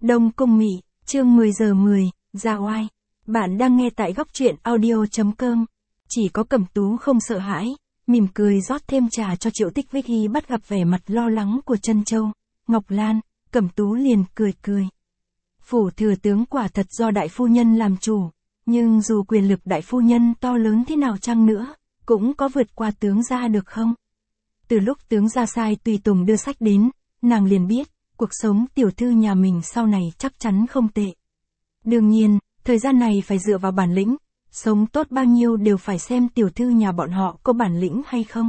Đông Cung Mị, chương 10 giờ 10, ra oai. Bạn đang nghe tại góc truyện audio.com. Chỉ có Cẩm Tú không sợ hãi, mỉm cười rót thêm trà cho Triệu Tích Vicky bắt gặp vẻ mặt lo lắng của Trân Châu, Ngọc Lan, Cẩm Tú liền cười cười. Phủ thừa tướng quả thật do đại phu nhân làm chủ, nhưng dù quyền lực đại phu nhân to lớn thế nào chăng nữa, cũng có vượt qua tướng gia được không? Từ lúc tướng gia sai tùy tùng đưa sách đến, nàng liền biết, cuộc sống tiểu thư nhà mình sau này chắc chắn không tệ. Đương nhiên, thời gian này phải dựa vào bản lĩnh, sống tốt bao nhiêu đều phải xem tiểu thư nhà bọn họ có bản lĩnh hay không.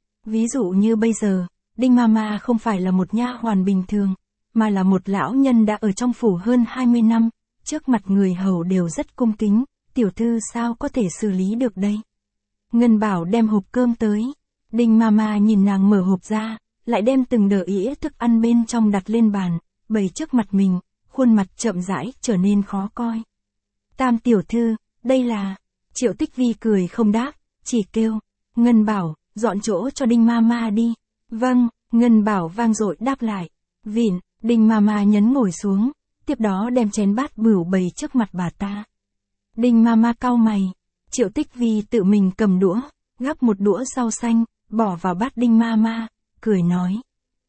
Ví dụ như bây giờ, Đinh Mama không phải là một nha hoàn bình thường, mà là một lão nhân đã ở trong phủ hơn 20 năm, trước mặt người hầu đều rất cung kính, tiểu thư sao có thể xử lý được đây. Ngân Bảo đem hộp cơm tới, Đinh Mama nhìn nàng mở hộp ra, lại đem từng đĩa ĩa thức ăn bên trong đặt lên bàn, bày trước mặt mình, khuôn mặt chậm rãi trở nên khó coi. Tam tiểu thư, đây là... Triệu Tích Vi cười không đáp, chỉ kêu, Ngân Bảo, dọn chỗ cho Đinh Mama đi. Vâng, Ngân Bảo vang dội đáp lại. Vịn, Đinh Mama nhấn ngồi xuống, tiếp đó đem chén bát bửu bày trước mặt bà ta. Đinh Mama cau mày, Triệu Tích Vi tự mình cầm đũa, gắp một đũa rau xanh, bỏ vào bát Đinh Mama, cười nói.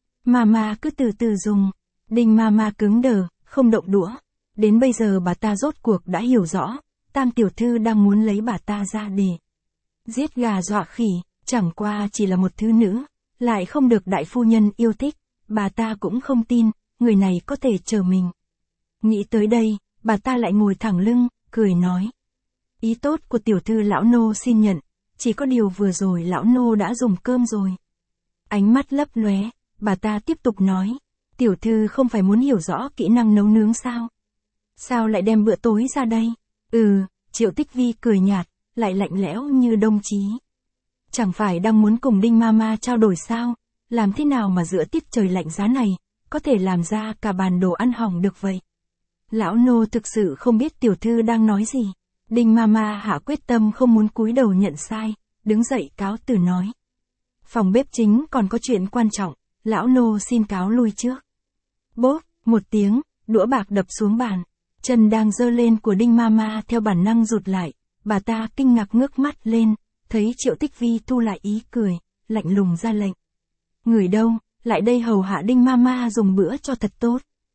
Mama cứ từ từ dùng. Đinh Mama cứng đờ, không động đũa. Đến bây giờ bà ta rốt cuộc đã hiểu rõ, Tam tiểu thư đang muốn lấy bà ta ra để giết gà dọa khỉ, chẳng qua chỉ là một thứ nữ, lại không được đại phu nhân yêu thích, bà ta cũng không tin, người này có thể chờ mình. Nghĩ tới đây, bà ta lại ngồi thẳng lưng, cười nói. Ý tốt của tiểu thư lão nô xin nhận, chỉ có điều vừa rồi lão nô đã dùng cơm rồi. Ánh mắt lấp lóe, bà ta tiếp tục nói, tiểu thư không phải muốn hiểu rõ kỹ năng nấu nướng sao? Sao lại đem bữa tối ra đây? Triệu Tích Vi cười nhạt, lại lạnh lẽo như đồng chí. Chẳng phải đang muốn cùng Đinh Mama trao đổi sao? Làm thế nào mà giữa tiết trời lạnh giá này, có thể làm ra cả bàn đồ ăn hỏng được vậy? Lão nô thực sự không biết tiểu thư đang nói gì. Đinh Mama hạ quyết tâm không muốn cúi đầu nhận sai, đứng dậy cáo từ nói. Phòng bếp chính còn có chuyện quan trọng, lão nô xin cáo lui trước. Bốp, một tiếng, đũa bạc đập xuống bàn. Chân đang giơ lên của Đinh Mama theo bản năng rụt lại, bà ta kinh ngạc ngước mắt lên, thấy Triệu Tích Vi thu lại ý cười, lạnh lùng ra lệnh. Người đâu, lại đây hầu hạ Đinh Mama dùng bữa cho thật tốt.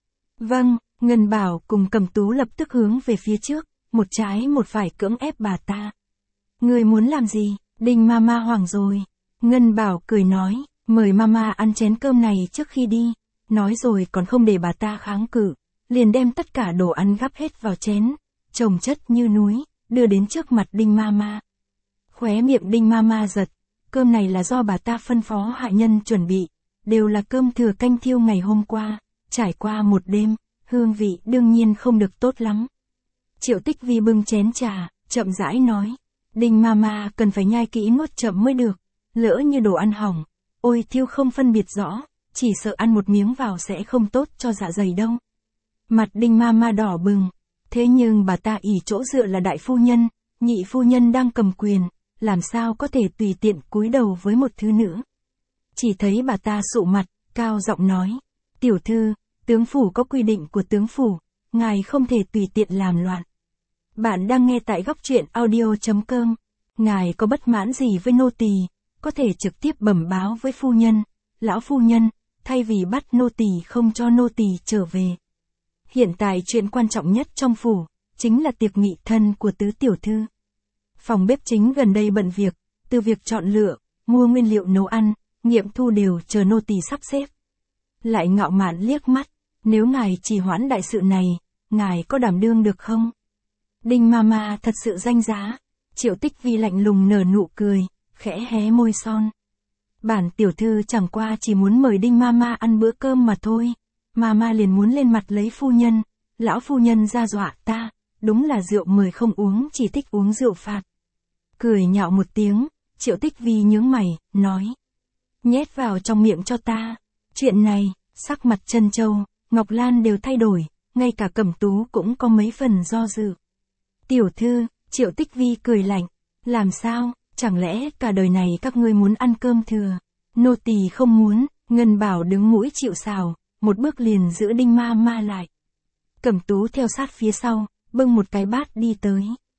Vâng, Ngân Bảo cùng Cẩm Tú lập tức hướng về phía trước, một trái một phải cưỡng ép bà ta. Người muốn làm gì? Đinh Mama hoảng rồi. Ngân Bảo cười nói, mời Mama ăn chén cơm này trước khi đi. Nói rồi còn không để bà ta kháng cự, liền đem tất cả đồ ăn gắp hết vào chén, chồng chất như núi, đưa đến trước mặt Đinh Mama. Khóe miệng Đinh Mama giật, cơm này là do bà ta phân phó hạ nhân chuẩn bị, đều là cơm thừa canh thiêu ngày hôm qua, trải qua một đêm, hương vị đương nhiên không được tốt lắm. Triệu Tích Vi bưng chén trà, chậm rãi nói, Đinh Mama cần phải nhai kỹ nuốt chậm mới được, lỡ như đồ ăn hỏng, ôi thiêu không phân biệt rõ, chỉ sợ ăn một miếng vào sẽ không tốt cho dạ dày đâu. Mặt Đinh Mama đỏ bừng, thế nhưng bà ta ỷ chỗ dựa là đại phu nhân, nhị phu nhân đang cầm quyền, làm sao có thể tùy tiện cúi đầu với một thứ nữ. Chỉ thấy bà ta sụ mặt, cao giọng nói, tiểu thư, tướng phủ có quy định của tướng phủ, ngài không thể tùy tiện làm loạn. Bạn đang nghe tại góc truyện audio.com, ngài có bất mãn gì với nô tỳ, có thể trực tiếp bẩm báo với phu nhân, lão phu nhân, thay vì bắt nô tỳ không cho nô tỳ trở về. Hiện tại chuyện quan trọng nhất trong phủ, chính là tiệc nghị thân của tứ tiểu thư. Phòng bếp chính gần đây bận việc, từ việc chọn lựa, mua nguyên liệu nấu ăn, nghiệm thu đều chờ nô tỳ sắp xếp. Lại ngạo mạn liếc mắt, nếu ngài trì hoãn đại sự này, ngài có đảm đương được không? Đinh Mama thật sự danh giá, Triệu Tích Vi lạnh lùng nở nụ cười, khẽ hé môi son. Bản tiểu thư chẳng qua chỉ muốn mời Đinh Mama ăn bữa cơm mà thôi. Mama liền muốn lên mặt lấy phu nhân, lão phu nhân ra dọa ta, đúng là rượu mời không uống chỉ thích uống rượu phạt. Cười nhạo một tiếng, Triệu Tích Vi nhướng mày, nói. Nhét vào trong miệng cho ta. Chuyện này, sắc mặt Trân Châu, Ngọc Lan đều thay đổi, ngay cả Cẩm Tú cũng có mấy phần do dự. Tiểu thư, Triệu Tích Vi cười lạnh, làm sao, chẳng lẽ cả đời này các ngươi muốn ăn cơm thừa? Nô tỳ không muốn. Ngân Bảo đứng mũi chịu sào, một bước liền giữ Đinh Mama lại. Cẩm Tú theo sát phía sau, bưng một cái bát đi tới.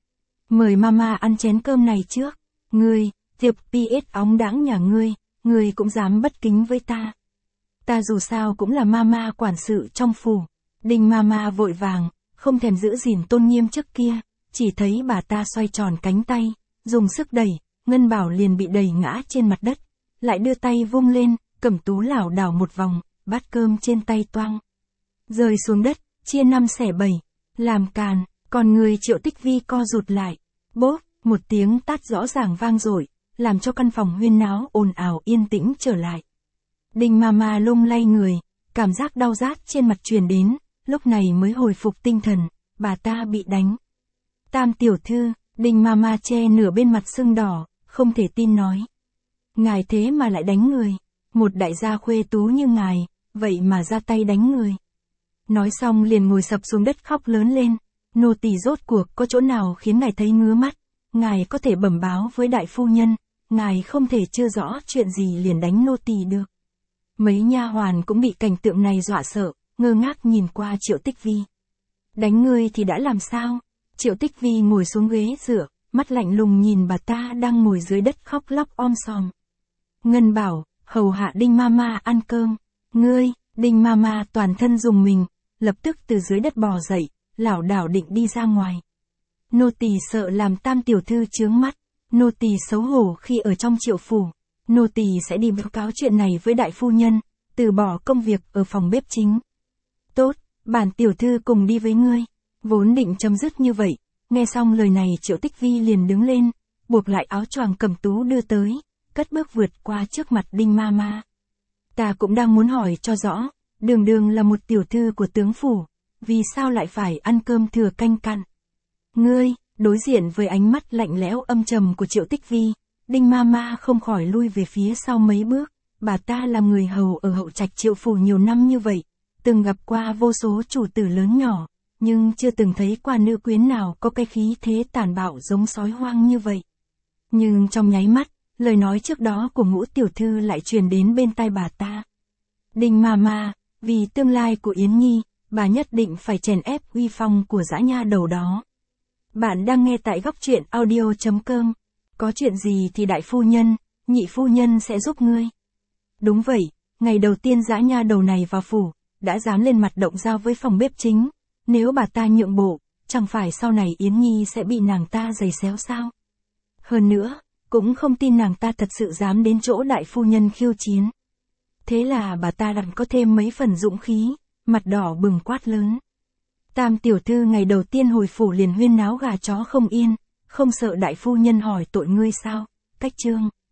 Mời mama ăn chén cơm này trước. Ngươi, Diệp PS óng đãng nhà ngươi cũng dám bất kính với ta. Ta dù sao cũng là mama quản sự trong phủ. Đinh mama vội vàng, không thèm giữ gìn tôn nghiêm trước kia, chỉ thấy bà ta xoay tròn cánh tay, dùng sức đẩy, Ngân Bảo liền bị đẩy ngã trên mặt đất, lại đưa tay vung lên, Cẩm Tú lảo đảo một vòng, bát cơm trên tay toang rơi xuống đất, chia 5 xẻ 7, làm càn, còn người Triệu Tích Vi co rụt lại. Bốp, một tiếng tát rõ ràng vang dội, làm cho căn phòng huyên náo ồn ào yên tĩnh trở lại. Đinh mama lung lay người, cảm giác đau rát trên mặt truyền đến, lúc này mới hồi phục tinh thần, bà ta bị đánh. Tam tiểu thư, Đinh mama che nửa bên mặt sưng đỏ, không thể tin nói. Ngài thế mà lại đánh người, một đại gia khuê tú như ngài, vậy mà ra tay đánh người. Nói xong liền ngồi sập xuống đất khóc lớn lên, nô tỳ rốt cuộc có chỗ nào khiến ngài thấy ngứa mắt, ngài có thể bẩm báo với đại phu nhân, ngài không thể chưa rõ chuyện gì liền đánh nô tỳ được. Mấy nha hoàn cũng bị cảnh tượng này dọa sợ, ngơ ngác nhìn qua Triệu Tích Vi. Đánh ngươi thì đã làm sao? Triệu Tích Vi ngồi xuống ghế dựa, mắt lạnh lùng nhìn bà ta đang ngồi dưới đất khóc lóc om sòm. Ngân Bảo, hầu hạ Đinh mama ăn cơm. Ngươi, Đinh mama toàn thân rùng mình, lập tức từ dưới đất bò dậy, lảo đảo định đi ra ngoài. Nô tỳ sợ làm Tam tiểu thư chướng mắt, nô tỳ xấu hổ khi ở trong Triệu phủ, nô tỳ sẽ đi báo cáo chuyện này với đại phu nhân, từ bỏ công việc ở phòng bếp chính. Tốt, bản tiểu thư cùng đi với ngươi. Vốn định chấm dứt như vậy, nghe xong lời này Triệu Tích Vi liền đứng lên, buộc lại áo choàng Cẩm Tú đưa tới, cất bước vượt qua trước mặt Đinh mama. Ta cũng đang muốn hỏi cho rõ, đường đường là một tiểu thư của tướng phủ, vì sao lại phải ăn cơm thừa canh cặn? Ngươi, đối diện với ánh mắt lạnh lẽo âm trầm của Triệu Tích Vi, Đinh mama không khỏi lui về phía sau mấy bước, bà ta là người hầu ở hậu trạch Triệu phủ nhiều năm như vậy, từng gặp qua vô số chủ tử lớn nhỏ, nhưng chưa từng thấy qua nữ quyến nào có cái khí thế tàn bạo giống sói hoang như vậy. Nhưng trong nháy mắt, lời nói trước đó của Ngũ tiểu thư lại truyền đến bên tai bà ta. Đinh mama, vì tương lai của Yến Nhi, bà nhất định phải chèn ép uy phong của dã nha đầu đó. Bạn đang nghe tại góc truyện audio.com. Có chuyện gì thì đại phu nhân, nhị phu nhân sẽ giúp ngươi. Đúng vậy, ngày đầu tiên dã nha đầu này vào phủ, đã dám lên mặt động dao với phòng bếp chính. Nếu bà ta nhượng bộ, chẳng phải sau này Yến Nhi sẽ bị nàng ta giày xéo sao? Hơn nữa, cũng không tin nàng ta thật sự dám đến chỗ đại phu nhân khiêu chiến. Thế là bà ta đặt có thêm mấy phần dũng khí, mặt đỏ bừng quát lớn. Tam tiểu thư ngày đầu tiên hồi phủ liền huyên náo gà chó không yên, không sợ đại phu nhân hỏi tội ngươi sao? Cách chương.